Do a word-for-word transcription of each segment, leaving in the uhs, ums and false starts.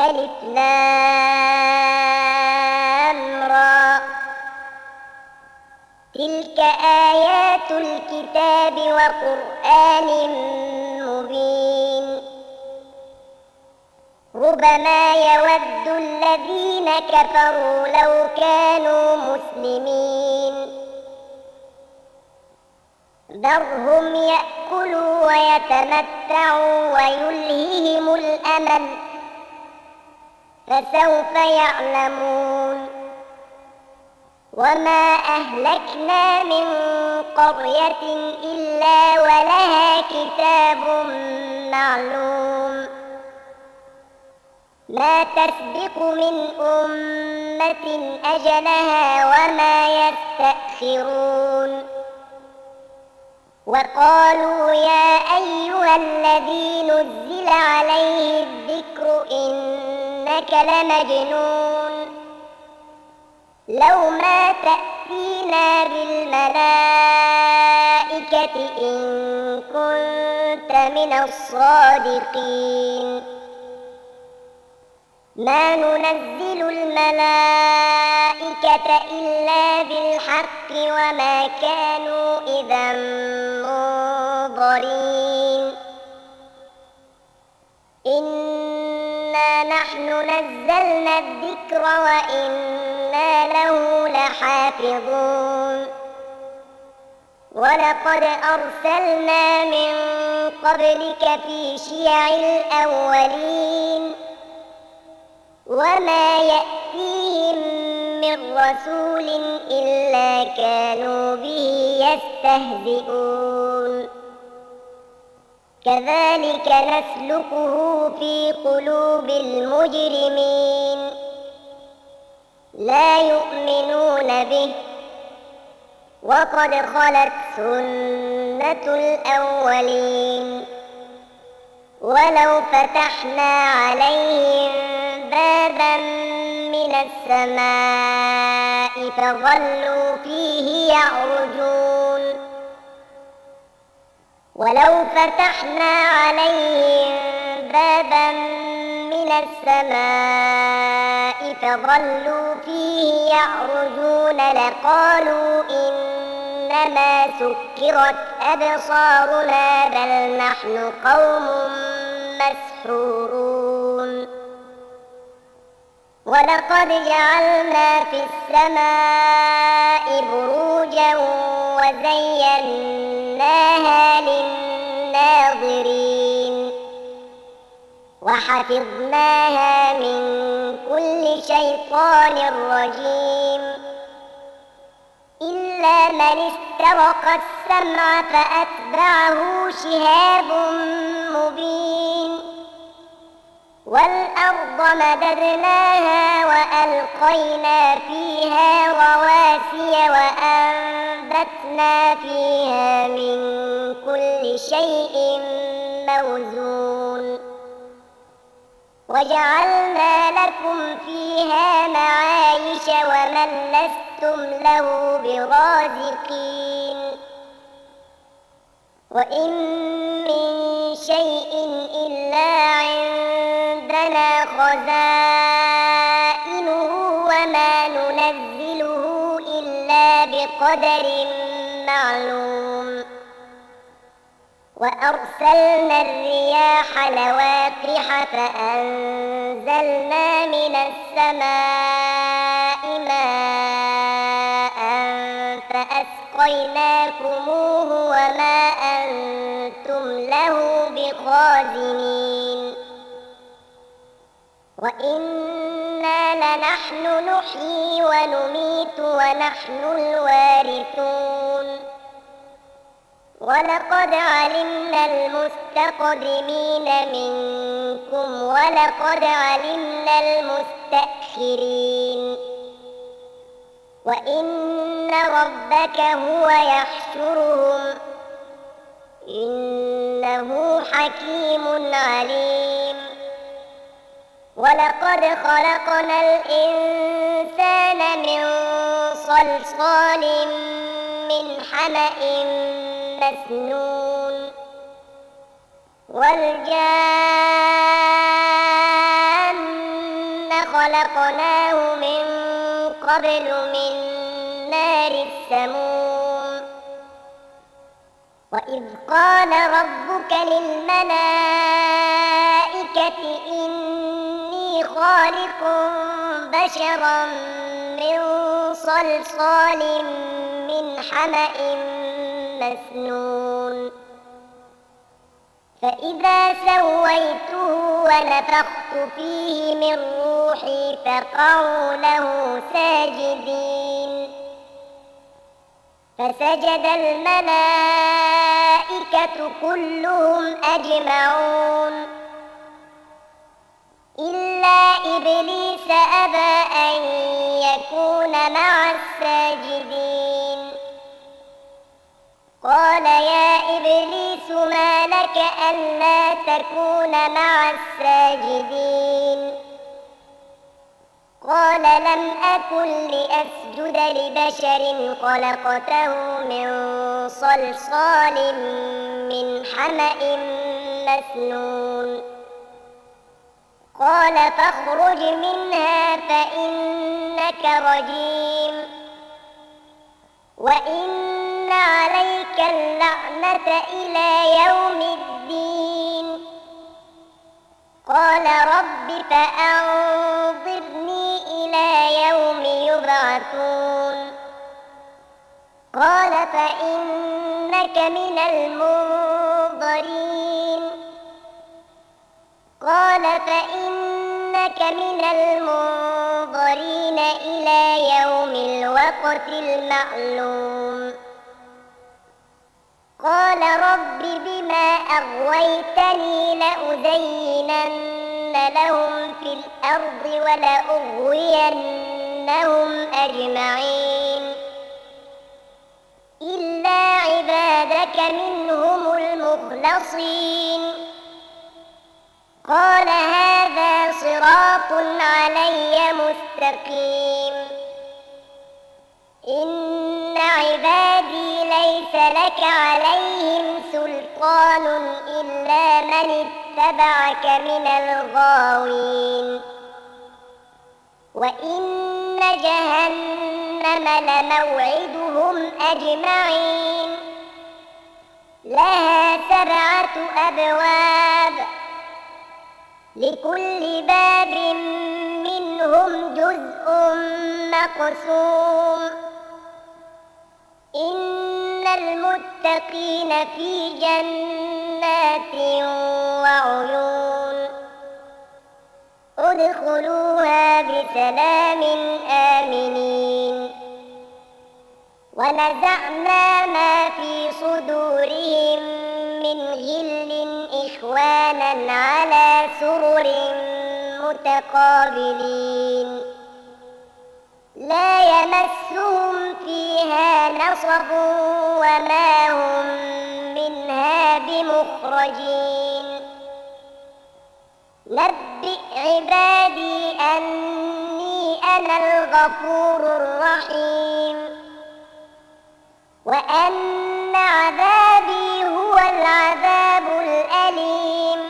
ألف لام را تلك آيات الكتاب وقرآن مبين ربما يود الذين كفروا لو كانوا مسلمين ذرهم يأكلوا ويتمتعوا ويلههم الأمل فسوف يعلمون وما أهلكنا من قرية إلا ولها كتاب معلوم ما تسبق من أمة أجلها وما يستأخرون وقالوا يا أيها الذي نزل عليه الذكر إنك لمجنون لو ما تأتينا بالملائكة إن كنت من الصادقين ما ننزل الملائكة إلا بالحق وما كانوا إذا منظرين إنا نحن نزلنا الذكر وإنا له لحافظون ولقد أرسلنا من قبلك في شيع الأولين وما يأتيهم من رسول إلا كانوا به يستهزئون كذلك نسلكه في قلوب المجرمين لا يؤمنون به وقد خلت سنة الأولين ولو فتحنا عليهم بابا من السماء فظلوا فيه يعرجون ولو فتحنا عليهم بابا من السماء فظلوا فيه يعرجون لقالوا إنما سكرت أبصارنا بل نحن قوم مسحورون ولقد جعلنا في السماء بروجا وزيناها للناظرين وحفظناها من كل شيطان رجيم إلا من استرق السمع فأتبعه شهاب مبين والأرض مددناها وألقينا فيها رواسي وأنبتنا فيها من كل شيء موزون وجعلنا لكم فيها معايش ومن لستم له برازقين وإن من شيء إلا عندنا خزائنه وما ننزله إلا بقدر معلوم وأرسلنا الرياح لواقح فأنزلنا من السماء ماء فأسقيناكموه وما أنتم له بخازنين وإنا لنحن نحيي ونميت ونحن الوارثون ولقد علمنا المستقدمين منكم ولقد علمنا المستأخرين وإن ربك هو يحشرهم إنه حكيم عليم ولقد خلقنا الإنسان من صلصال من حمأ مسنون والجان خلقناه من قبل من نار السموم وإذ قال ربك للملائكة إني خالق بشرا من صلصال من حمأ مسنون فإذا سويته ونفخت فيه من روحي فقعوا له ساجدين فسجد الملائكة كلهم أجمعون إلا إبليس أبى أن يكون مع الساجدين قال يا إبليس ما لك ألا تكون مع الساجدين قال لم أكن لأسجد لبشر خلقته من صلصال من حمأ مسنون قال فاخرج منها فإنك رجيم وإن عليك اللعنة إلى يوم الدين قال رب فأنظرني إلى يوم يبعثون قال فإنك من المنظرين قال فإنك من المنظرين إلى يوم الوقت المعلوم قال رب بما أغويتني لأزينن لهم في الأرض ولأغوينهم أجمعين إلا عبادك منهم المخلصين قال هذا صراط علي مستقيم إن عبادي ليس لك عليهم سلطان إلا من اتبعك من الغاوين وإن جهنم لموعدهم أجمعين لها سبعة أبواب لكل باب منهم جزء مقسوم إن المتقين في جنات وعيون ادخلوها بسلام آمنين ونزعنا ما في صدورهم من غل إخوانا على سرر متقابلين لا يمسهم فيها نصب وما هم منها بمخرجين نبئ عبادي أني أنا الغفور الرحيم وأن عذابي هو العذاب الأليم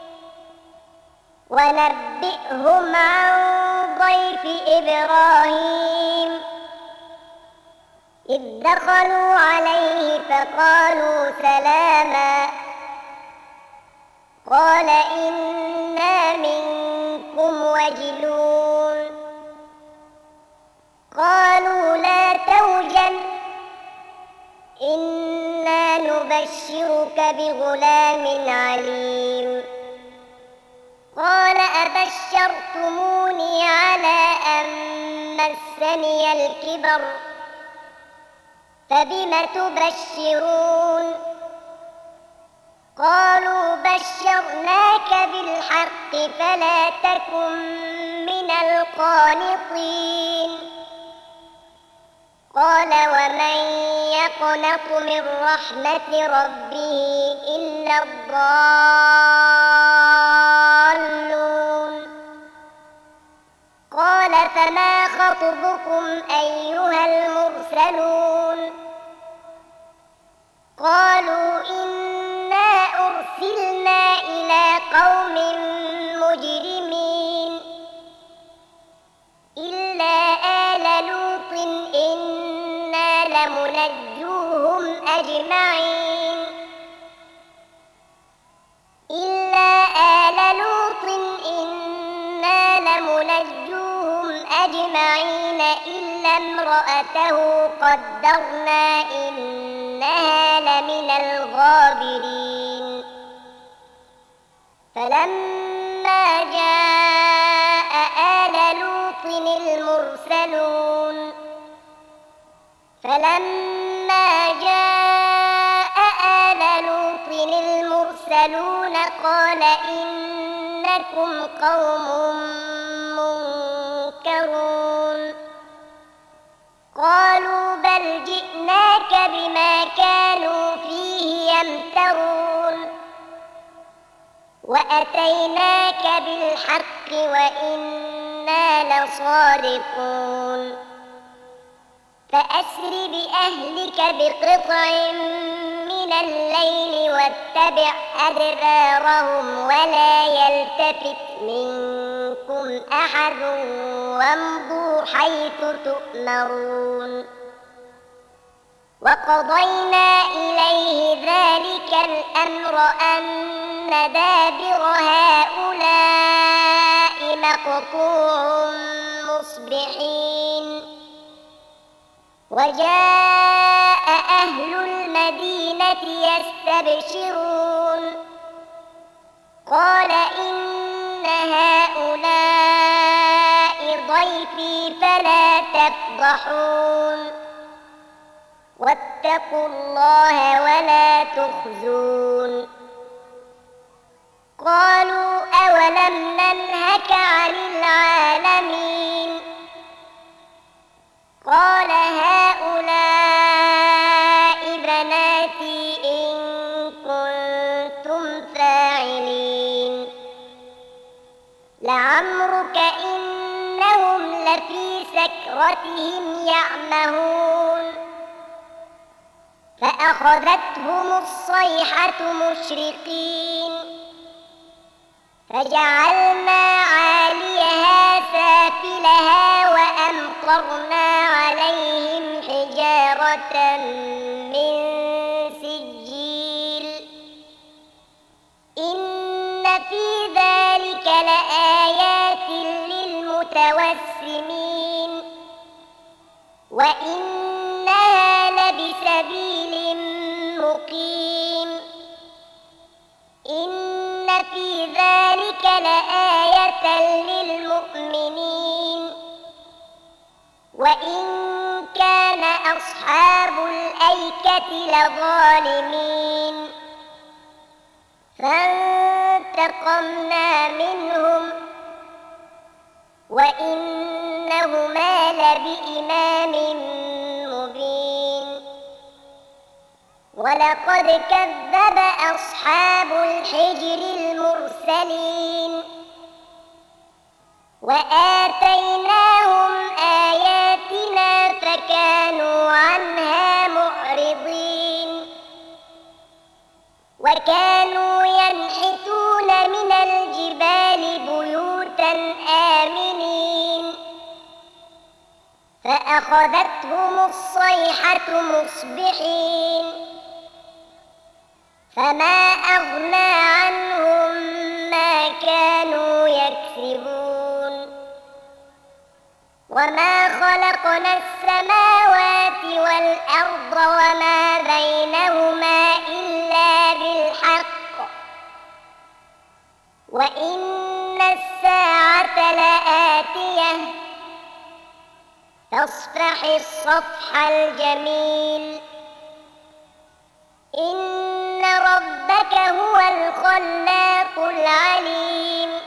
ونبئهم عن ضيف إبراهيم إذ دخلوا عليه فقالوا سلاما قال إنا منكم وجلون قالوا لا توجل إنا نبشرك بغلام عليم قال أبشرتموني على أن مسني الكبر فبم تبشرون قالوا بشرناك بالحق فلا تكن من القانطين قال ومن يقنط من رحمة ربه إلا الضالون قال فما خطبكم أيها المرسلون قالوا إنا أرسلنا إلى قوم مجرمين لمنجوهم أجمعين إلا آل لوط إنا لمنجوهم أجمعين إلا امرأته قدرنا إنها لمن الغابرين فلما جاء آل لوط المرسلون فلما جاء آل لوط المرسلون قال إنكم قوم منكرون قالوا بل جئناك بما كانوا فيه يمترون وأتيناك بالحق وإنا لصادقون فأسر بأهلك بقطع من الليل واتبع أدبارهم ولا يلتفت منكم أحد وامضوا حيث تؤمرون وقضينا إليه ذلك الأمر أن دابر هؤلاء مقطوع مصبحين وجاء أهل المدينة يستبشرون قال إن هؤلاء ضيفي فلا تفضحون واتقوا الله ولا تخزون قالوا أولم ننهك عن العالمين قال هؤلاء بناتي إن كنتم فاعلين لعمرك إنهم لفي سكرتهم يعمهون فأخذتهم الصيحة مشرقين فجعلنا عاليها سافلها وأمطرنا عليهم حجارة من سجيل إن في ذلك لآيات للمتوسمين وإنها لبسبيل مقيم إن في ذلك لآية للمؤمنين وإن كان أصحاب الأيكة لظالمين فانتقمنا منهم وإنهما لبإمام مبين ولقد كذب أصحاب الحجر المرسلين وآتيناهم آياتنا فكانوا عنها معرضين وكانوا ينحتون من الجبال بيوتا آمنين فأخذتهم الصيحة مصبحين فما أغنى عنهم ما كانوا يكسبون وما خلقنا السماوات والأرض وما بينهما إلا بالحق وإن الساعة لآتية فاصفح الصفح الجميل إن ربك هو الخلاق العليم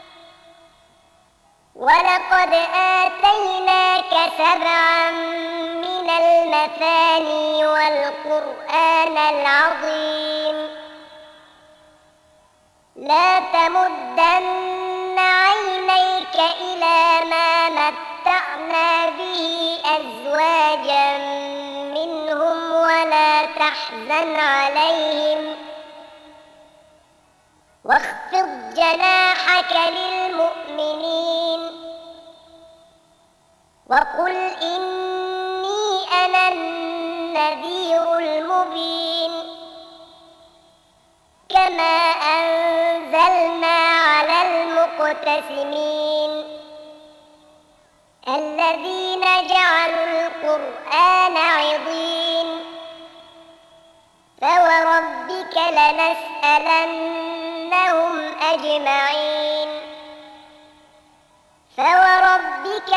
ولقد آتيناك سبعا من المثاني والقرآن العظيم لا تمدن عينيك إلى ما متعنا به أزواجا منهم ولا تحزن عليهم واخفض جناحك للمؤمنين وقل إني أنا النذير المبين كما أنزلنا على المقتسمين الذين جعلوا القرآن عضين فوربك لنسألنهم أجمعين فوربك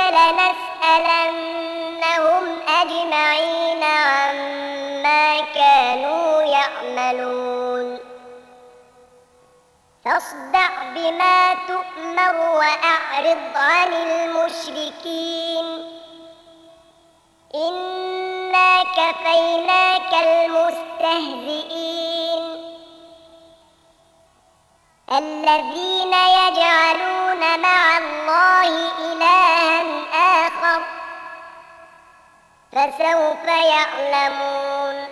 لنسألنهم أجمعين عما كانوا يعملون فاصدع بما تؤمر وأعرض عن المشركين إنا كفيناك المستهزئين الذين يجعلون مع الله إلها آخر فسوف يعلمون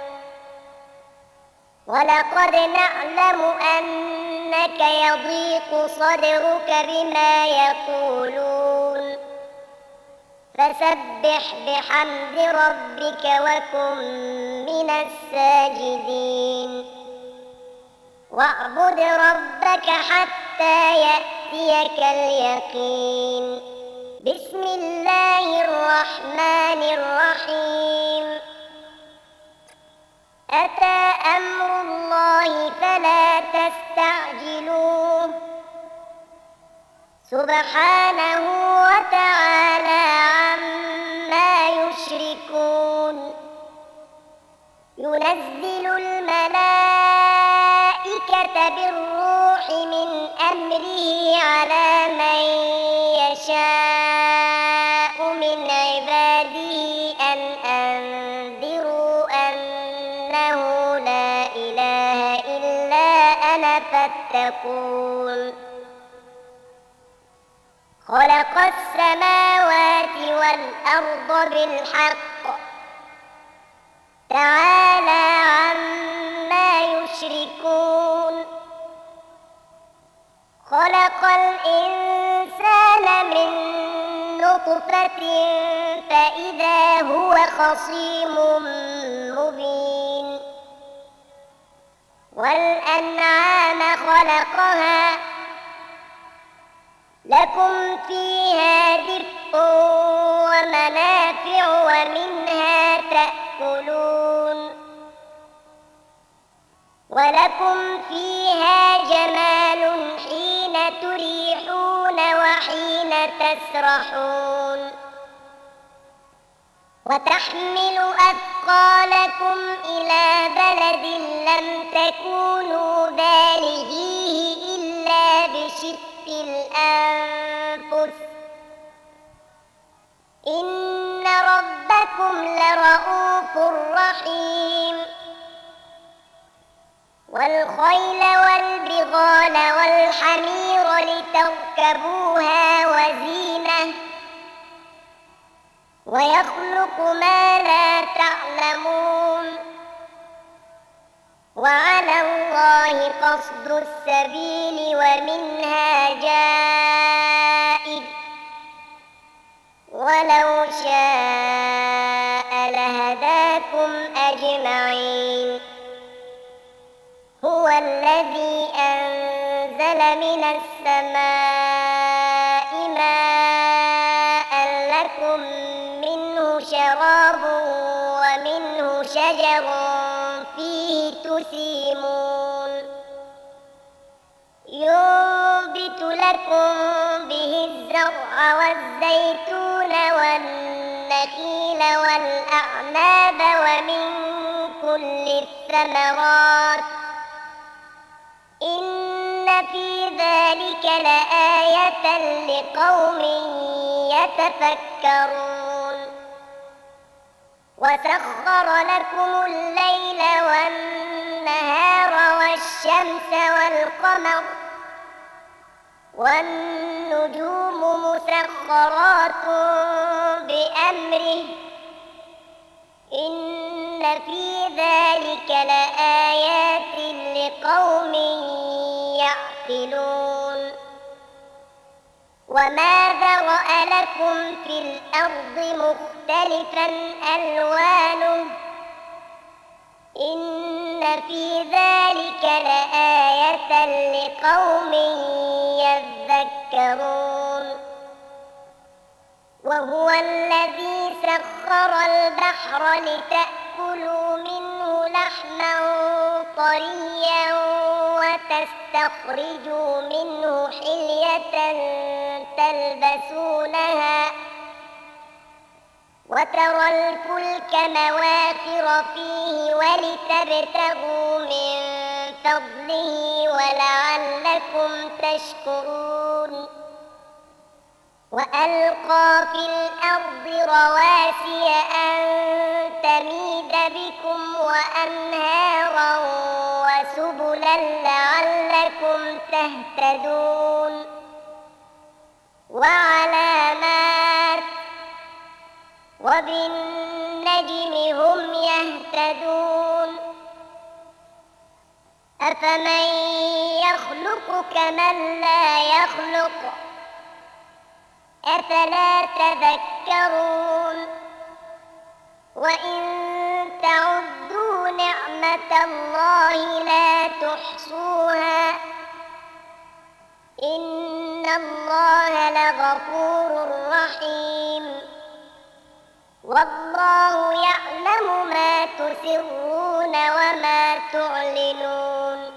ولقد نعلم أنك يضيق صدرك بما يقولون فسبح بحمد ربك وكن من الساجدين واعبد ربك حتى يأتيك اليقين بسم الله الرحمن الرحيم أتى أمر الله فلا تستعجلوه سبحانه وتعالى عما يشركون ينزل الملائكة بالروح من أمره على من يشاء من عباده أن أنذروا أنه لا إله إلا أنا فاتقون خلق السماوات والأرض بالحق تعالى عما يشركون خلق الإنسان من نطفة فإذا هو خصيم مبين والأنعام خلقها لكم فيها دفء ومنافع ومنها تأكلون ولكم فيها جمال حين تريحون وحين تسرحون وتحمل أثقالكم إلى بلد لم تكونوا بالغيه إلا بشق الأنفس إن ربكم لرؤوف رحيم والخيل والبغال والحمير لتركبوها وزينة ويخلق ما لا تعلمون وعلى الله قصد السبيل ومنها جائر ولو شاء لهداكم أجمعين هو الذي أنزل من السماء ماء لكم منه شراب ومنه شجر فيه تسيمون ينبت لكم به الزرع والزيتون والنخيل والأعناب ومن كل الثمرات إن في ذلك لآية لقوم يتفكرون وسخر لكم الليل والنهار والشمس والقمر والنجوم مسخرات بأمره إن في ذلك لآيات لقوم يعقلون وما ذرأ لكم في الأرض مختلفا ألوانه إن في ذلك لآية لقوم يذكرون وهو الذي سخر البحر لتأكلوا منه لحما طريا وتستخرجوا منه حلية تلبسونها وترى الفلك مواخر فيه ولتبتغوا من فضله ولعلكم تشكرون وألقى في الأرض رواسي أن تميد بكم وأنهارا وسبلا لعلكم تهتدون وعلامات وبالنجم هم يهتدون أفمن يخلق كمن لا يخلق أفلا تذكرون وإن تعدوا نعمة الله لا تحصوها إن الله لغفور رحيم والله يعلم ما تسرون وما تعلنون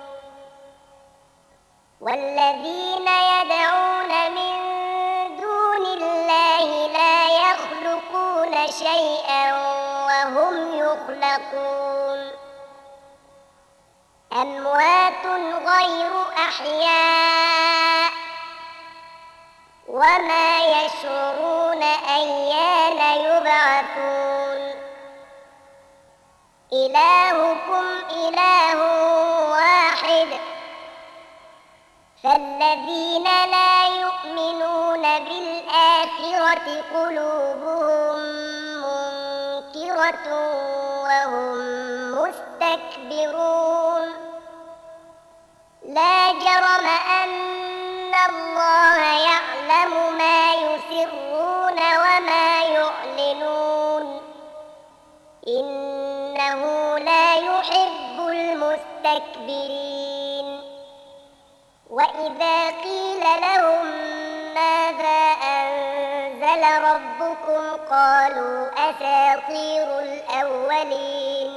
والذين يدعون من دون الله لا يخلقون شيئا وهم يخلقون أموات غير أحياء وما يشعرون أيان يبعثون إلهكم إله واحد فالذين لا يؤمنون بالآخرة قلوبهم منكرة وهم مستكبرون لا جرم أن الله يعلم ما يسرون وما يعلنون إنه لا يحب المستكبرين وإذا قيل لهم ماذا أنزل ربكم قالوا أساطير الأولين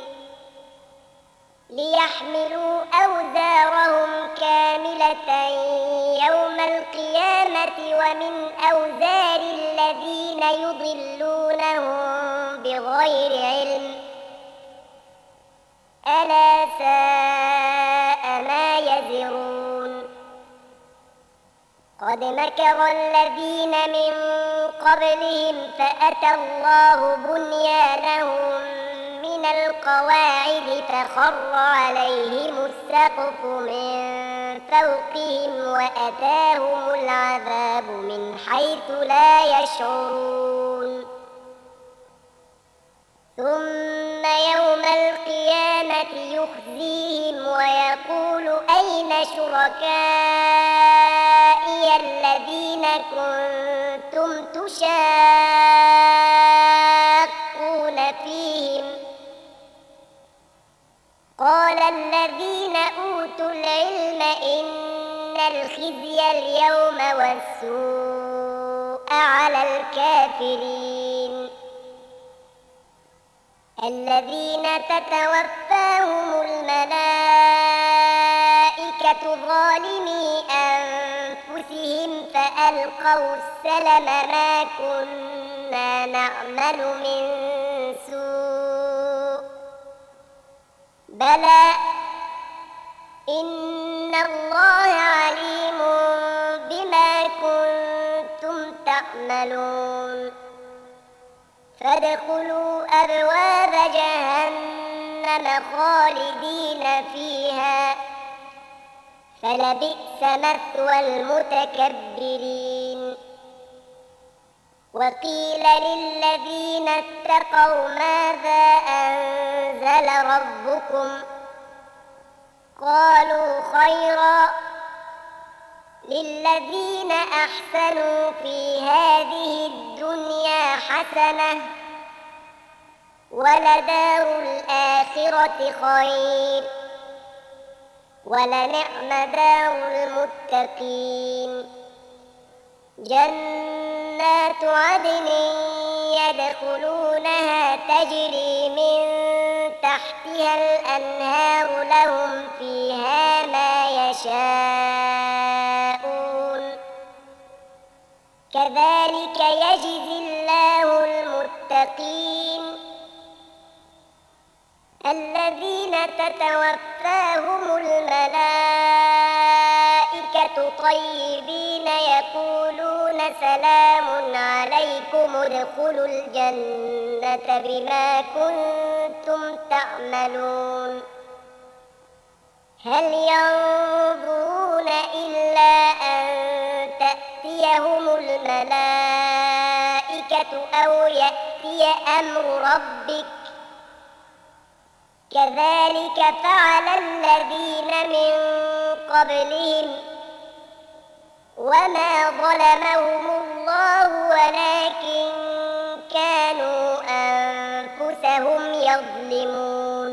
ليحملوا أوزارهم كاملة يوم القيامة ومن أوزار الذين يضلونهم بغير علم ألا ساء ما يزرون قد مكر الذين من قبلهم فأتى الله بنيانهم من القواعد فخر عليهم السقف من فوقهم وأتاهم العذاب من حيث لا يشعرون ثم يوم القيامة يخزيهم ويقول أين شركائي الذين كنتم تشاقون فيهم قال الذين أوتوا العلم إن الخزي اليوم والسوء على الكافرين الذين تتوفاهم الملائكة ظالمي أنفسهم فألقوا السلم ما كنا نعمل من سوء بلى إن الله عليم بما كنتم تعملون فادخلوا أبواب جهنم خالدين فيها فلبئس مثوى المتكبرين وقيل للذين اتقوا ماذا أنزل ربكم قالوا خيرا للذين أحسنوا في هذه الدنيا حسنة ولدار الآخرة خير ولنعم دار المتقين جنات عدن يدخلونها تجري من تحتها الأنهار لهم فيها ما يشاءون كذلك يجزي الله المتقين الذين تتوفاهم الملائكة طيبين يقولون سلام عليكم ادخلوا الجنة بما كنتم تعملون هل ينظرون إلا أن تأتيهم الملائكة أو يأتي أمر ربك كذلك فعل الذين من قبلهم وما ظلمهم الله ولكن كانوا أنفسهم يظلمون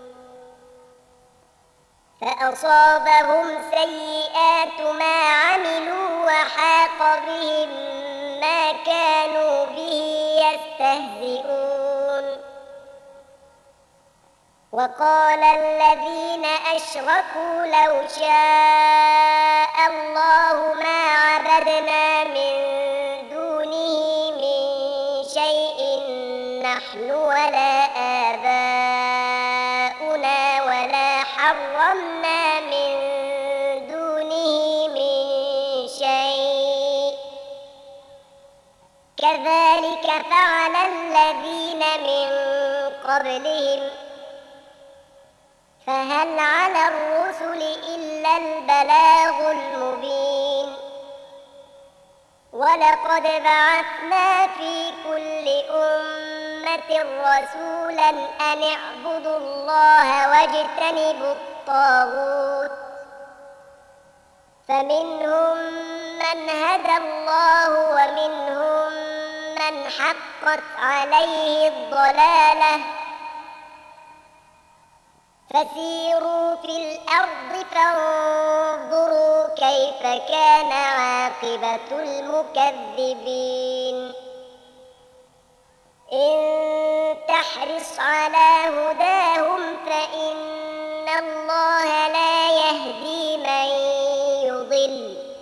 فأصابهم سيئات ما عملوا وحاق بهم ما كانوا به يستهزئون وقال الذين أشركوا لو شاء الله ما عبدنا من دونه من شيء نحن ولا آباؤنا ولا حرمنا من دونه من شيء كذلك فعل الذين من قبلهم فهل على الرسل إلا البلاغ المبين ولقد بعثنا في كل أمة رسولا أن اعبدوا الله واجتنبوا الطاغوت فمنهم من هدى الله ومنهم من حقت عليه الضلالة فسيروا في الأرض فانظروا كيف كان عاقبة المكذبين إن تحرص على هداهم فإن الله لا يهدي من يضل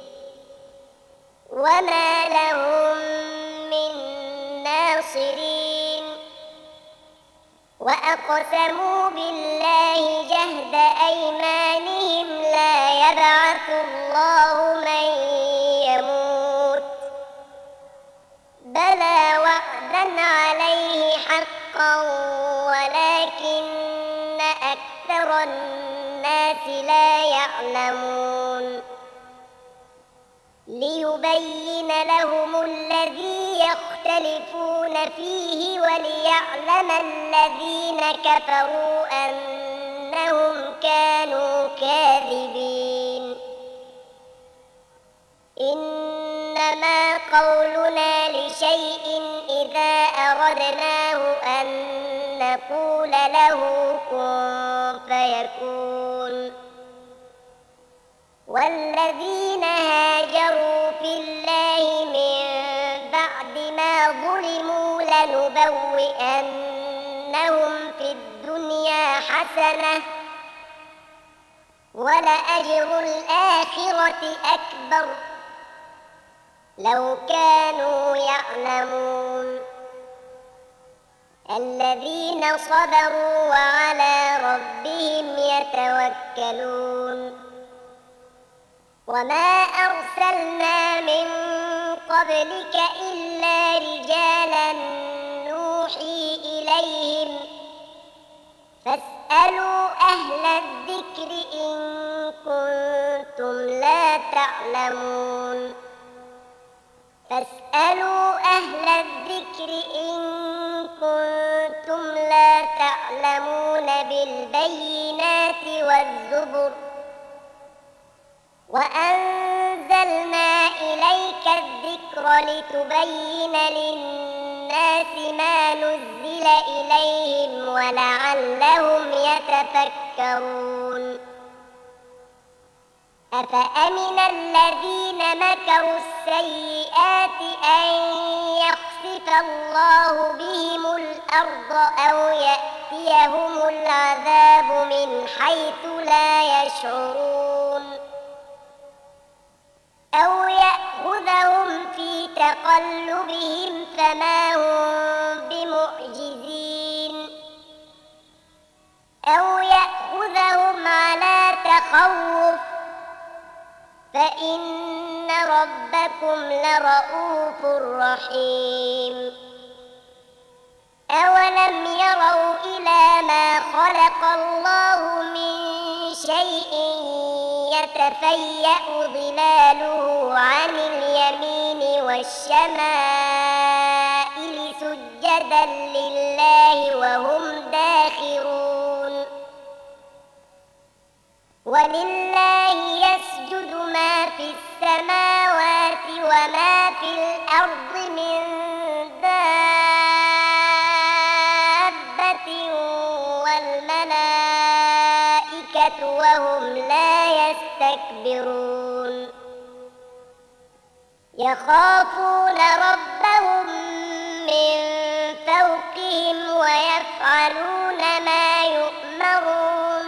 وما لهم من ناصرين وأقسموا بالله جهد أيمانهم لا يبعث الله من يموت بلى وعدا عليه حقا ولكن أكثر الناس لا يعلمون ليبين لهم الذي يختلفون فيه وليعلم الذين كفروا أنهم كانوا كاذبين إنما قولنا لشيء إذا أردناه أن نقول له كن فيكون والذين هاجروا في الله من بعد ما ظلموا لنبوئنهم في الدنيا حسنة ولأجر الآخرة أكبر لو كانوا يعلمون الذين صبروا وعلى ربهم يتوكلون وما أرسلنا من قبلك إلا رجالا نوحي إليهم فاسألوا أهل الذكر إن كنتم لا تعلمون فاسألوا أهل الذكر إن كنتم لا تعلمون بالبينات والزبر وأنزلنا إليك الذكر لتبين للناس للناس ما نزل إليهم ولعلهم يتفكرون أفأمن الذين مكروا السيئات أن يخسف الله بهم الأرض أو يأتيهم العذاب من حيث لا يشعرون أو يأخذهم في تقلبهم فما هم بمعجزين أو يأخذهم على تخوف فإن ربكم لرؤوف رحيم أولم يروا إلى ما خلق الله من شيء يتفيأ ظلاله عن اليمين والشمائل سجدا لله وهم داخرون ولله يسجد ما في السماوات وما في الأرض من دابة والملائكة وهم لا يستكبرون يخافون ربهم من فوقهم ويفعلون ما يؤمرون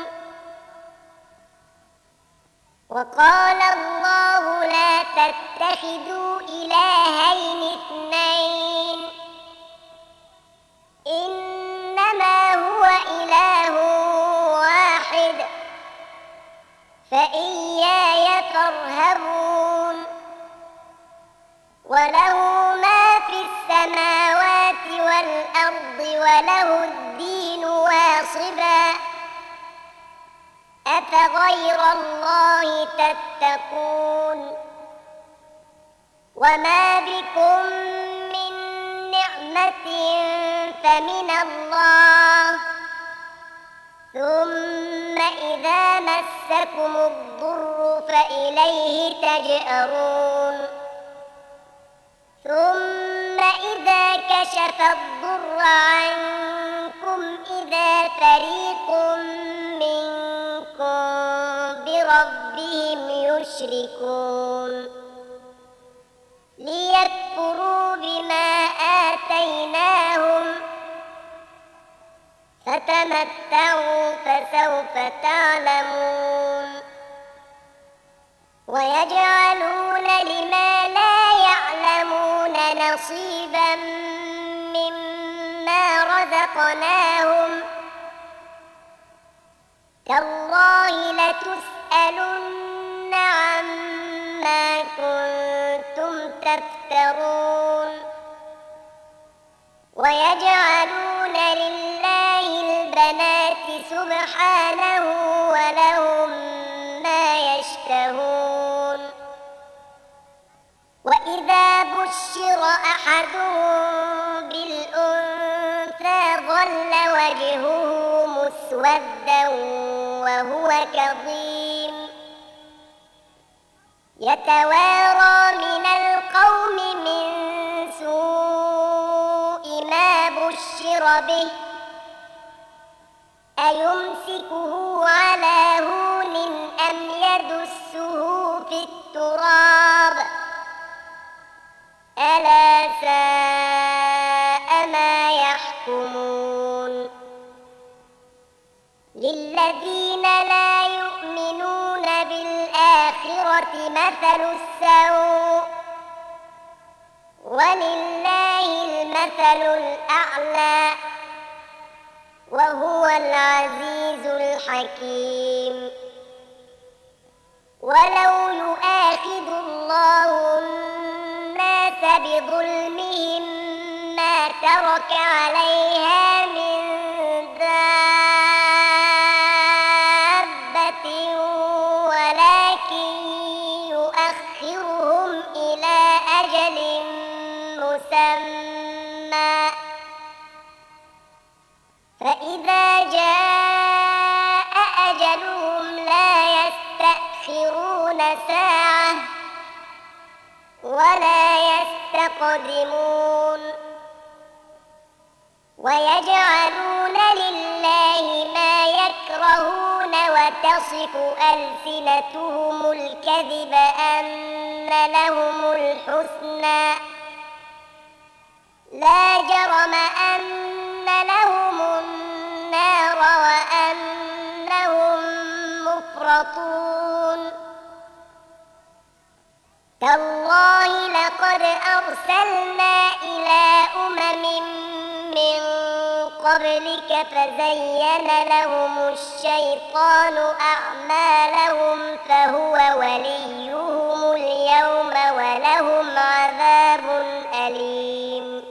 وقال الله لا تتخذوا إلهين اثنين إنما هو إله واحد فإياي فارهبون وله ما في السماوات والأرض وله الدين واصبا أفغير الله تتقون وما بكم من نعمة فمن الله ثم إذا مسكم الضر فإليه تجأرون ثم إذا كشف الضر عنكم إذا فريق منكم بربهم يشركون ليكفروا بما آتيناهم فتمتعوا فسوف تعلمون ويجعلون لما لا يعلمون نصيبا مما رزقناهم تالله لتسألن عما كنتم تفترون ويجعلون لله البنات سبحانه ولهم ما يشتهون وإذا بشر أحدهم بالأنثى ظل وجهه مسودا وهو كظيم يتوارى من القوم من سوء ما بشر به أيمسكه على هون أم يدسه في التراب ألا ساء ما يحكمون للذين لا يؤمنون بالآخرة مثل السوء ولله المثل الأعلى وهو العزيز الحكيم ولو يؤاخذ الله الناس بظلمهم ما ترك عليها من دابة ولكن يؤخرهم إلى أجل مسمى فإذا جاء أجلهم لا يستأخرون ساعة ولا يستقدمون ويجعلون لله ما يكرهون وتصف ألسنتهم الكذب أن لهم الحسنى لا جرم أن لهم النار وأنهم مفرطون تالله لقد أرسلنا إلى أمم من قبلك فزين لهم الشيطان أعمالهم فهو وليهم اليوم ولهم عذاب أليم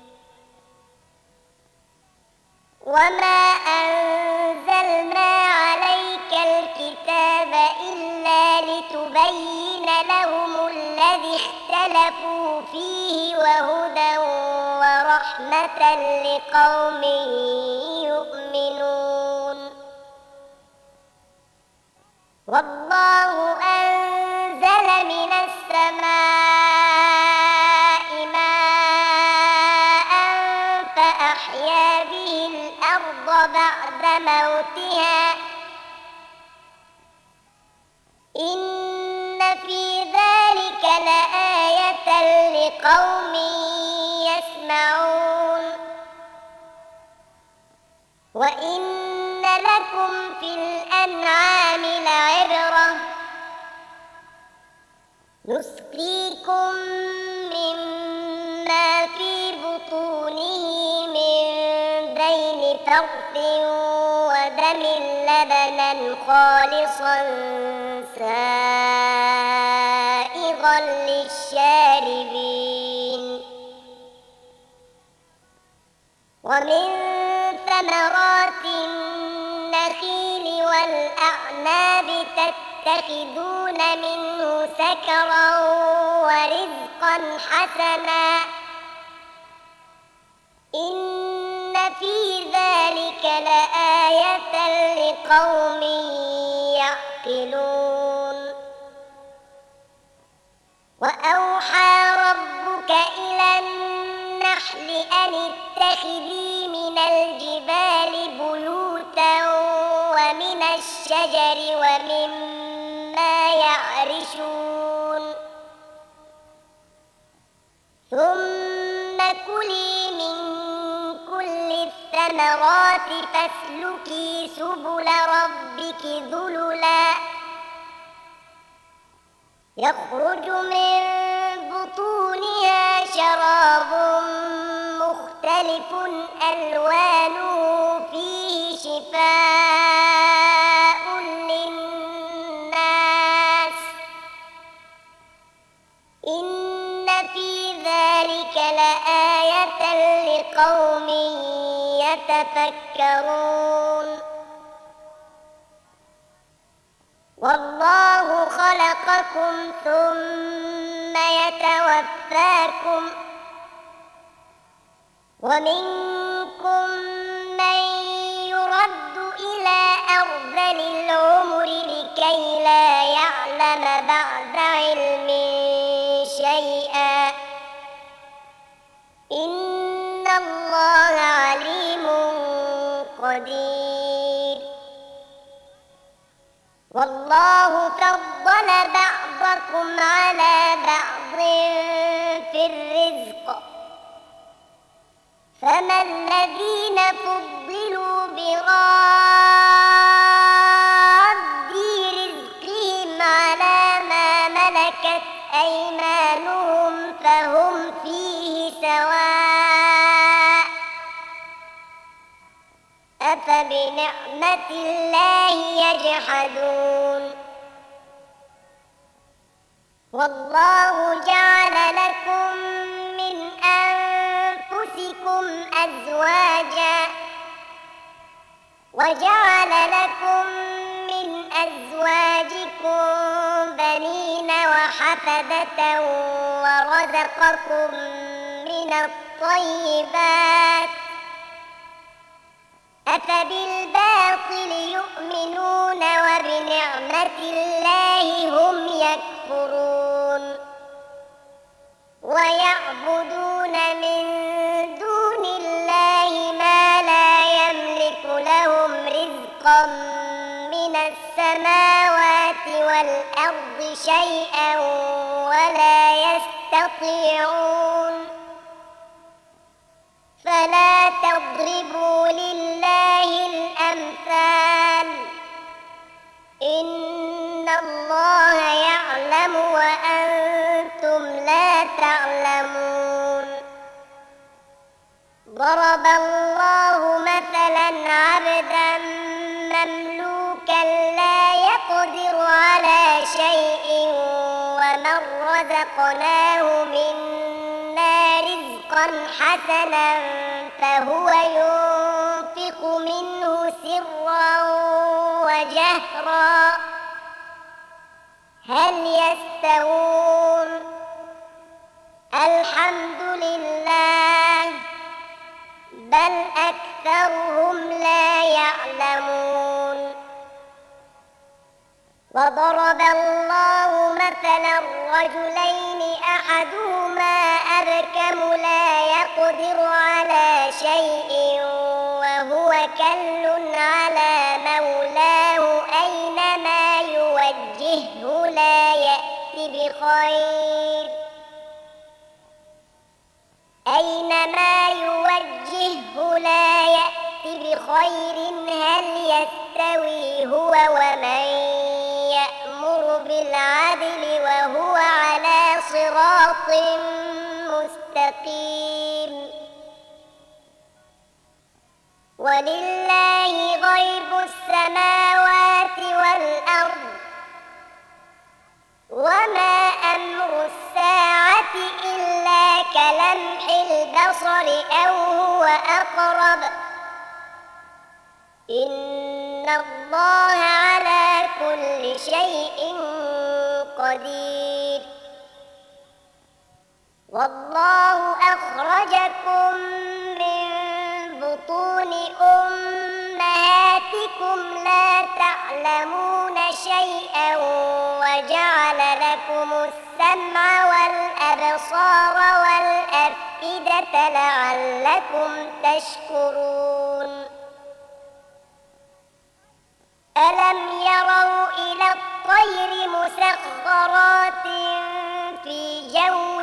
وما أنزلنا عليك الكتاب إلا لتبين لهم الذي اختلفوا فيه وهدى ورحمة لقوم يؤمنون والله أنزل من السماء ماء فأحيا به الأرض بعد موتها إن في ذلك لآية لقوم يسمعون وإن لكم في الأنعام لعبرة نسقيكم مما في بطونه من بين فرث ودم لبنا خالصا سائغا للشاربين ومن ثمرات النخيل والأعناب تتخذون منه سكرا ورزقا حسنا إن في ذلك لآية لقوم يعقلون وأوحى ربك إلى النحل أن اتخذي من الجبال بيوتا ومن الشجر ومما يعرشون ثم كلي من كل الثمرات فاسلكي سبل ربك ذللا يخرج من بطونها شراب مختلف ألوانه فيه شفاء للناس إن في ذلك لآية لقوم يتفكرون والله خلقكم ثم يتوفاكم ومنكم من يرد إلى أرذل العمر لكي لا يعلم بعد علم شيئا إن الله عليم قدير والله فضل بعضكم على بعض في الرزق فما الذين فضلوا براد رزقهم على ما ملكت أيمانهم فهم فيه سواء أفبنعمة الله يجحدون والله جعل لكم من أنفسكم أزواجا وجعل لكم من أزواجكم بنين وحفدة ورزقكم من الطيبات أفبالباطل يؤمنون وبنعمة الله هم يكفرون ويعبدون من دون الله ما شيئا ولا يستطيعون فلا تضربوا لله الأمثال إن الله يعلم وأنتم لا تعلمون ضرب الله مثلا عبدا مملوكا لا يقدر على شيء ومن رزقناه منا رزقا حسنا فهو ينفق منه سرا وجهرا هل يستوون الحمد لله بل أكثرهم لا يعلمون وضرب الله مثلا رجلين أحدهما أبكم لا يقدر على شيء وهو كل على مولاه أينما يوجهه لا يأتي بخير أينما يوجهه لا يأتي بخير هل يستوي هو ومن يأمر بالعدل وهو على صراط مستقيم ولله غيب السماوات والأرض وما أمر الساعة إلا كلمح البصر أو هو أقرب إن الله على كل شيء قدير والله أخرجكم من بطون أمهاتكم لا تعلمون شيئا وجعل لكم السمع والأبصار والأفئدة لعلكم تشكرون ألم يروا إلى الطير مسخرات في جو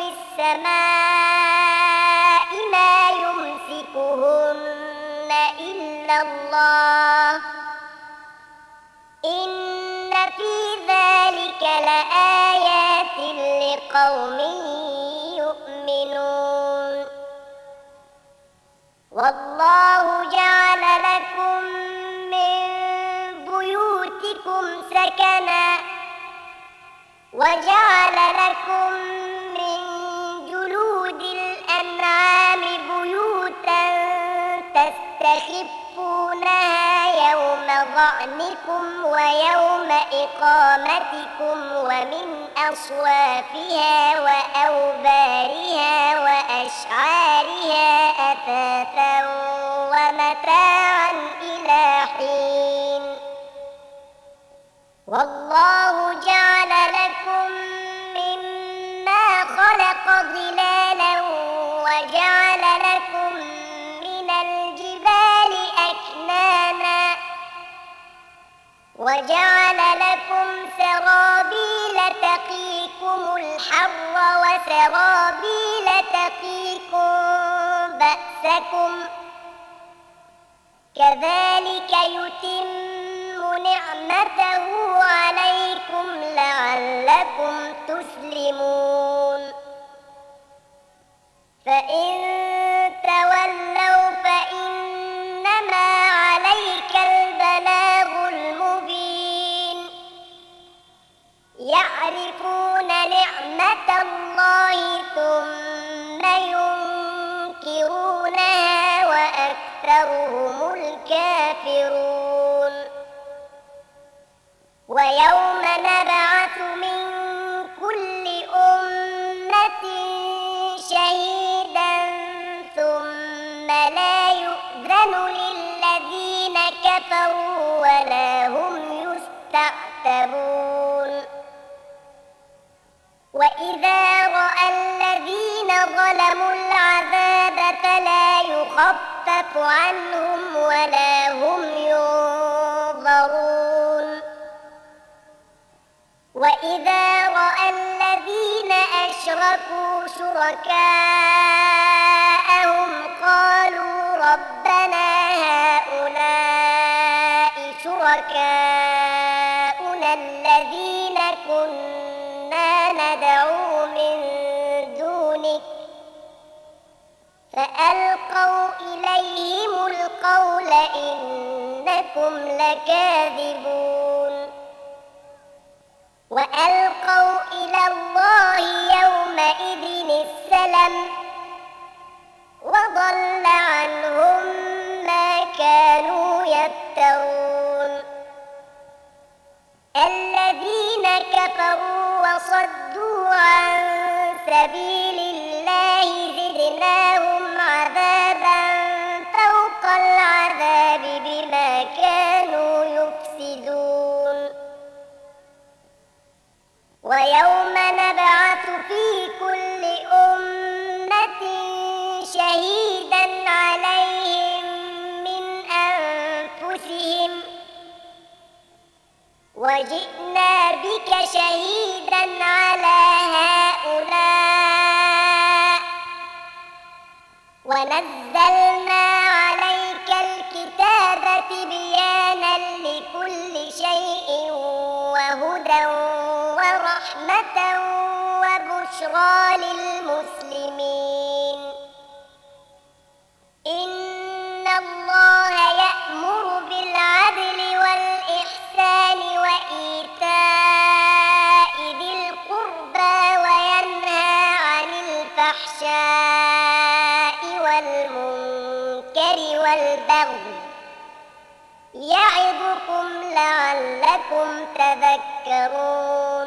السماء ما يمسكهن إلا الله إن في ذلك لآيات لقوم يؤمنون والله جعل لكم من بيوتكم سكنا وجعل لكم من جلود الأنعام بيوتا تستخفونها يوم ظعنكم ويوم إقامتكم ومن أصوافها وأوبارها وأشعارها أثاثا ومتاعا إلى حين والله جعل لكم مما خلق ظلالا وجعل لكم من الجبال أكنانا وجعل لكم سرابيل تقيكم الحر وسرابيل تقيكم بأسكم كذلك يتم نعمته عليكم لعلكم تسلمون فإن تولوا فإنما عليك البلاغ المبين يعرفون نعمة الله ثم ينكرونها وأكثرهم الكافرون ويوم نبعث من كل أمة شهيدا ثم لا يؤذن للذين كفروا ولا هم يستعتبون وإذا رأى الذين ظلموا العذاب فلا يخفف عنهم ولا هم ينظرون وإذا أشركوا شركاءهم قالوا ربنا هؤلاء شركاؤنا الذين كنا ندعو من دونك فألقوا إليهم القول إنكم لكاذبون وألقوا إلى الله يومئذ السلم وضل عنهم ما كانوا يفترون الذين كفروا وصدوا عن سبيل الله زدناهم عذابا فوق العذاب بما كانوا يفسدون ويوم نبعث في كل أمة شهيدا عليهم من أنفسهم وجئنا بك شهيدا على هؤلاء ونزلنا عليك الكتاب تبيانا لكل شيء وهدى ورحمة وبشرى للمسلمين إن الله يأمر بالعدل والإحسان وإيتاء ذي القربى وينهى عن الفحشاء والمنكر والبغي يعظكم لعلكم تذكرون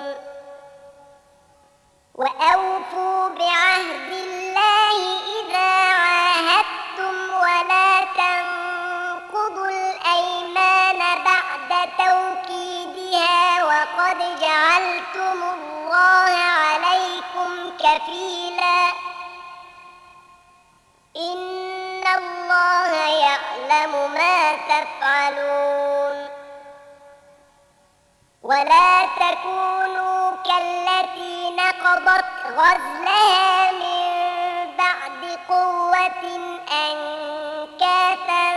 وأوفوا بعهد الله إذا عاهدتم ولا تنقضوا الأيمان بعد توكيدها وقد جعلتم الله عليكم كفيلا إن الله يعلم ما تفعلون ولا تكونوا كالتي نقضت غزلها من بعد قوة أنكاثا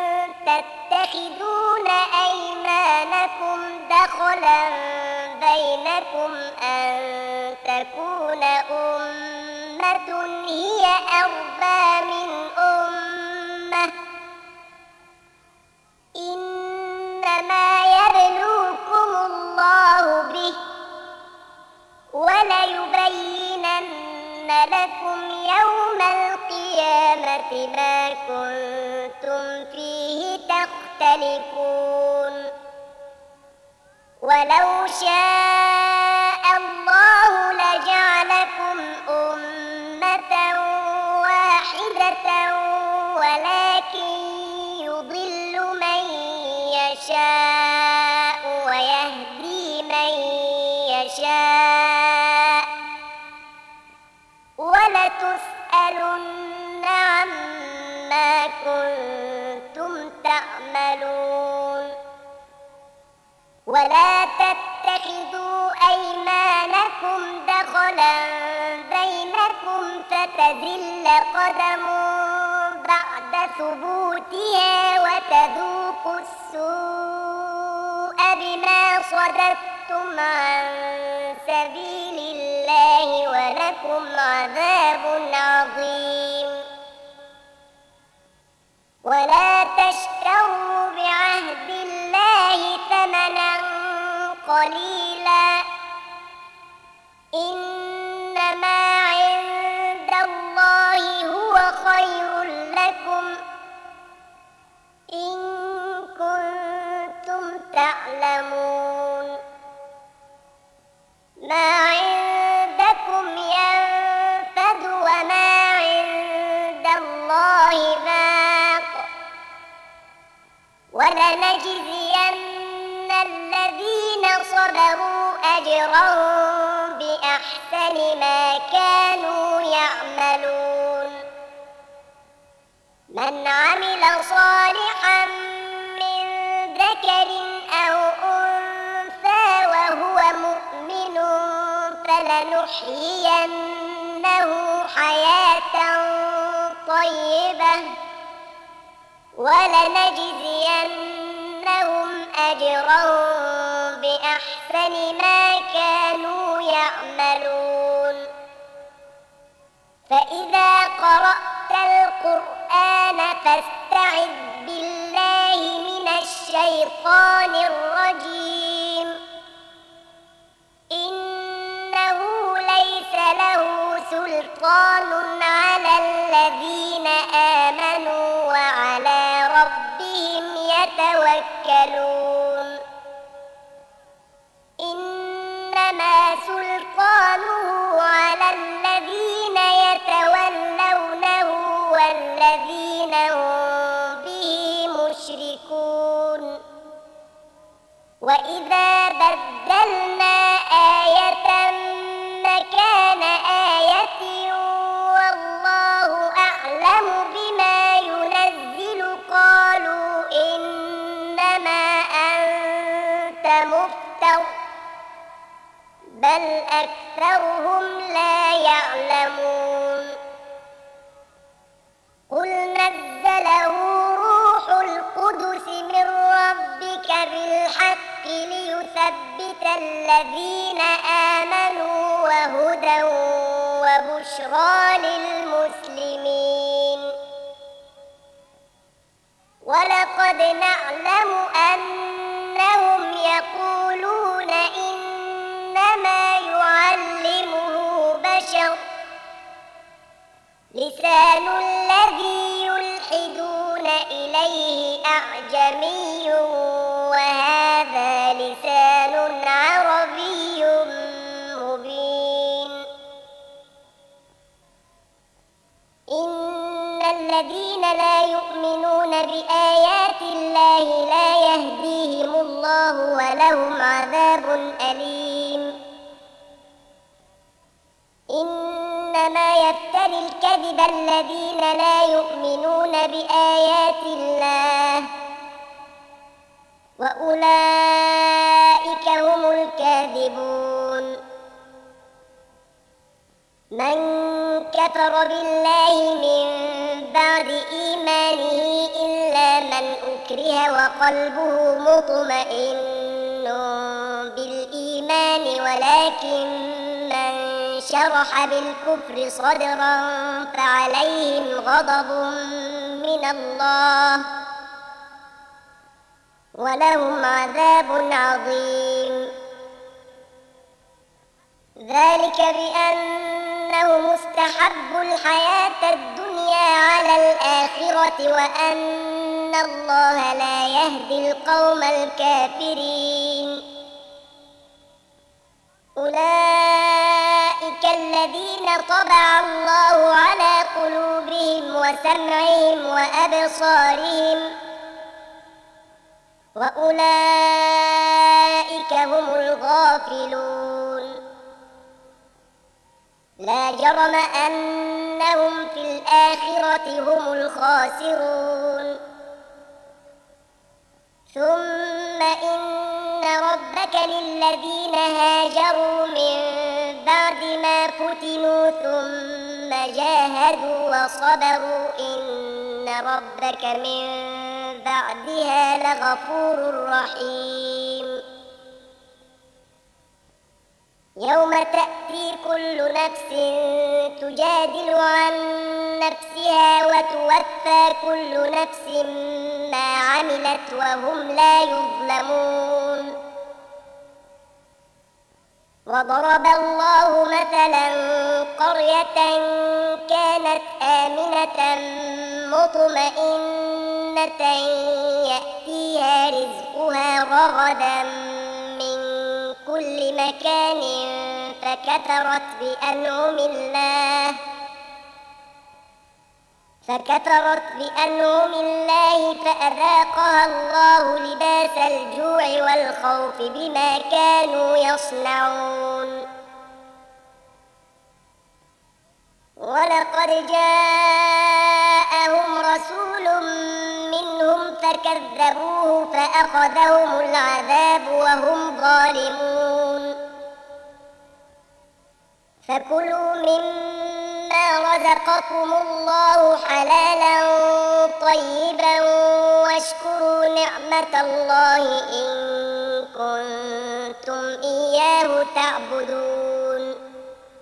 تتخذون أيمانكم دخلا بينكم أن تكون أمة هي أربى من أمة إنما يبلوكم الله به وليبينن لكم يوم القيامة ما كنتم فيه تختلفون ولو شاء الله لجعلكم أمة واحدة ولكن يضل من يشاء ويهدي من يشاء ولتسألن عما كنتم تعملون ولا تتخذوا أيمانكم دخلا بينكم فتزل قدم بعد ثبوتها وتذوقوا السوء بما صددتم عن سبيل الله ولكم عذاب عظيم ولا تشتروا بعهد الله ثمنا قليلا إنما عند الله هو خير لكم إن كنتم تعلمون ما عندكم ينفد وما عند الله باق ولنجزين الذين صبروا أجرهم بأحسن ما كانوا يعملون من عمل صالحا من ذكر أو أنثى وهو مؤمن فلنحيينه ولنجزينهم أجرهم بأحسن ما كانوا يعملون فإذا قرأت القرآن فاستعذ بالله من الشيطان الرجيم إنه ليس له سلطان على الذين آمنوا وعلى ربهم يتوكلون إنما سلطانه على الذين يتولونه والذين هم به مشركون وإذا بدلنا آية مكان آية والله أعلم بما ينزل قالوا إنما أنت مفتر بل أكثرهم لا يعلمون قل نزله روح القدس من ربك بالحق ليثبت الذين آمنوا وهدى وبشرى للمسلمين ولقد نعلم أنهم يقولون إنما يعلمه بشر لسان الذي يلحدون إليه أعجمي وهذا لسان عربي مبين إن الذين لا يؤمنون بآيات الله لا يهديهم الله ولهم عذاب أليم إنما يفتري الكذب الذين لا يؤمنون بآيات الله وأولئك هم الكاذبون من كفر بالله من بعد إيمانه إلا من أكره وقلبه مطمئن بالإيمان ولكن من شرح بالكفر صدرا فعليهم غضب من الله ولهم عذاب عظيم ذلك بأنه مستحب الحياة الدنيا على الآخرة وأن الله لا يهدي القوم الكافرين أولئك الذين طبع الله على قلوبهم وسمعهم وأبصارهم وأولئك هم الغافلون لا جرم أنهم في الآخرة هم الخاسرون ثم إن ربك للذين هاجروا من بعد ما فتنوا ثم جاهدوا وصبروا إن ربك من بعدها لغفور رحيم يوم تأتي كل نفس تجادل عن نفسها وتوفى كل نفس ما عملت وهم لا يظلمون وضرب الله مثلا قرية كانت آمنة مطمئنة يأتيها رزقها رغدا من كل مكان فكفرت بأنعم الله فكفرت بأنعم الله فأذاقها الله لباس الجوع والخوف بما كانوا يصنعون ولقد جاءهم رسول منهم فكذبوه فأخذهم العذاب وهم ظالمون فكلوا مما رزقكم الله حلالا طيبا رحمة الله إن كنتم إياه تعبدون.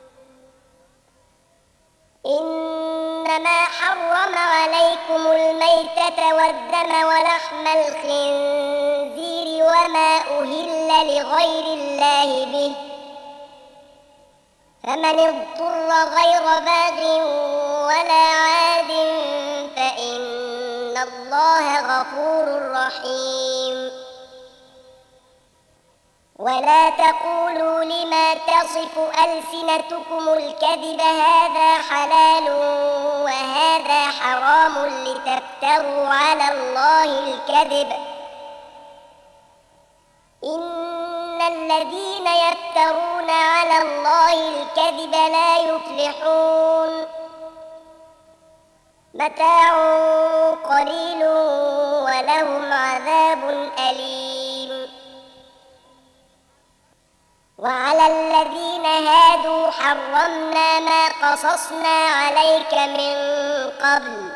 إنما حرم عليكم الميتة والدم ولحم الخنزير وما أهل لغير الله به، فمن اضطر غير باغ ولا عاد فإن الله غفور رحيم. ولا تقولوا لما تصف ألسنتكم الكذب هذا حلال وهذا حرام لتفتروا على الله الكذب، إن الذين يفترون على الله الكذب لا يفلحون. متاع قليل ولهم عذاب أليم. وعلى الذين هادوا حرمنا ما قصصنا عليك من قبل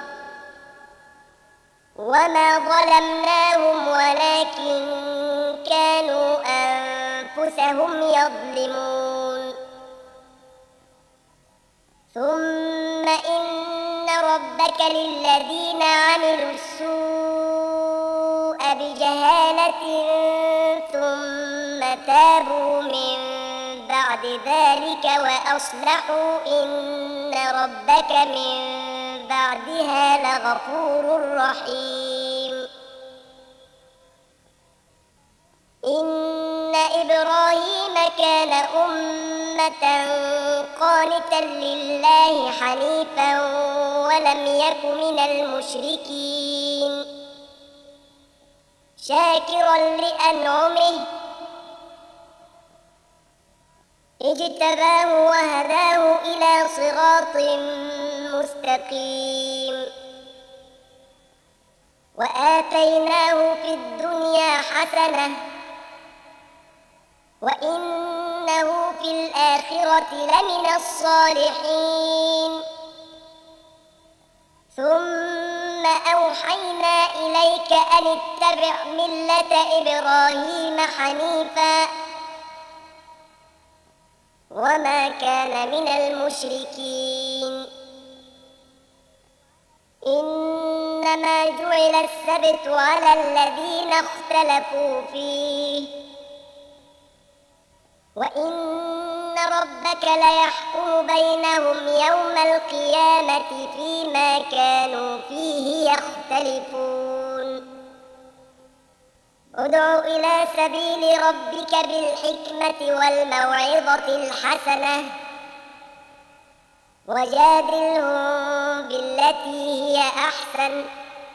وما ظلمناهم ولكن كانوا أنفسهم يظلمون. ثم إن ربك للذين عملوا السوء بجهالة ثم تابوا من بعد ذلك وأصلحوا إن ربك من بعدها لغفور رحيم. إن إبراهيم كان أمة قانتا لله حنيفا ولم يك من المشركين، شاكرا لأنعمه اجتباه وهداه إلى صراط مستقيم. وآتيناه في الدنيا حسنة وإنه في الآخرة لمن الصالحين. ثم أوحينا إليك أن اتبع ملة إبراهيم حنيفا وما كان من المشركين. إنما جعل السبت على الذين اختلفوا فيه وإن ربك ليحكم بينهم يوم القيامة فيما كانوا فيه يختلفون. ادع إلى سبيل ربك بالحكمة والموعظة الحسنة وجادلهم بالتي هي أحسن،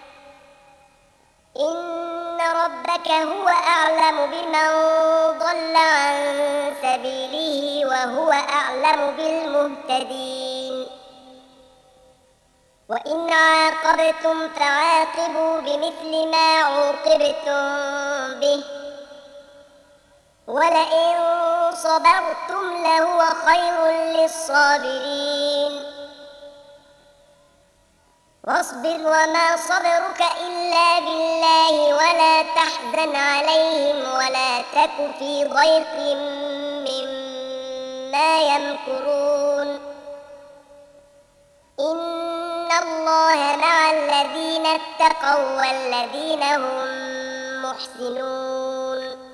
إن ربك هو أعلم بمن ضل عن سبيله وهو أعلم بالمهتدين. وإن عاقبتم فعاقبوا بمثل ما عوقبتم به ولئن صبرتم لهو خير للصابرين. واصبر وما صبرك إلا بالله ولا تحزن عليهم ولا تك في ضيق مما يمكرون. إن الله مع الذين اتقوا والذين هم محسنون.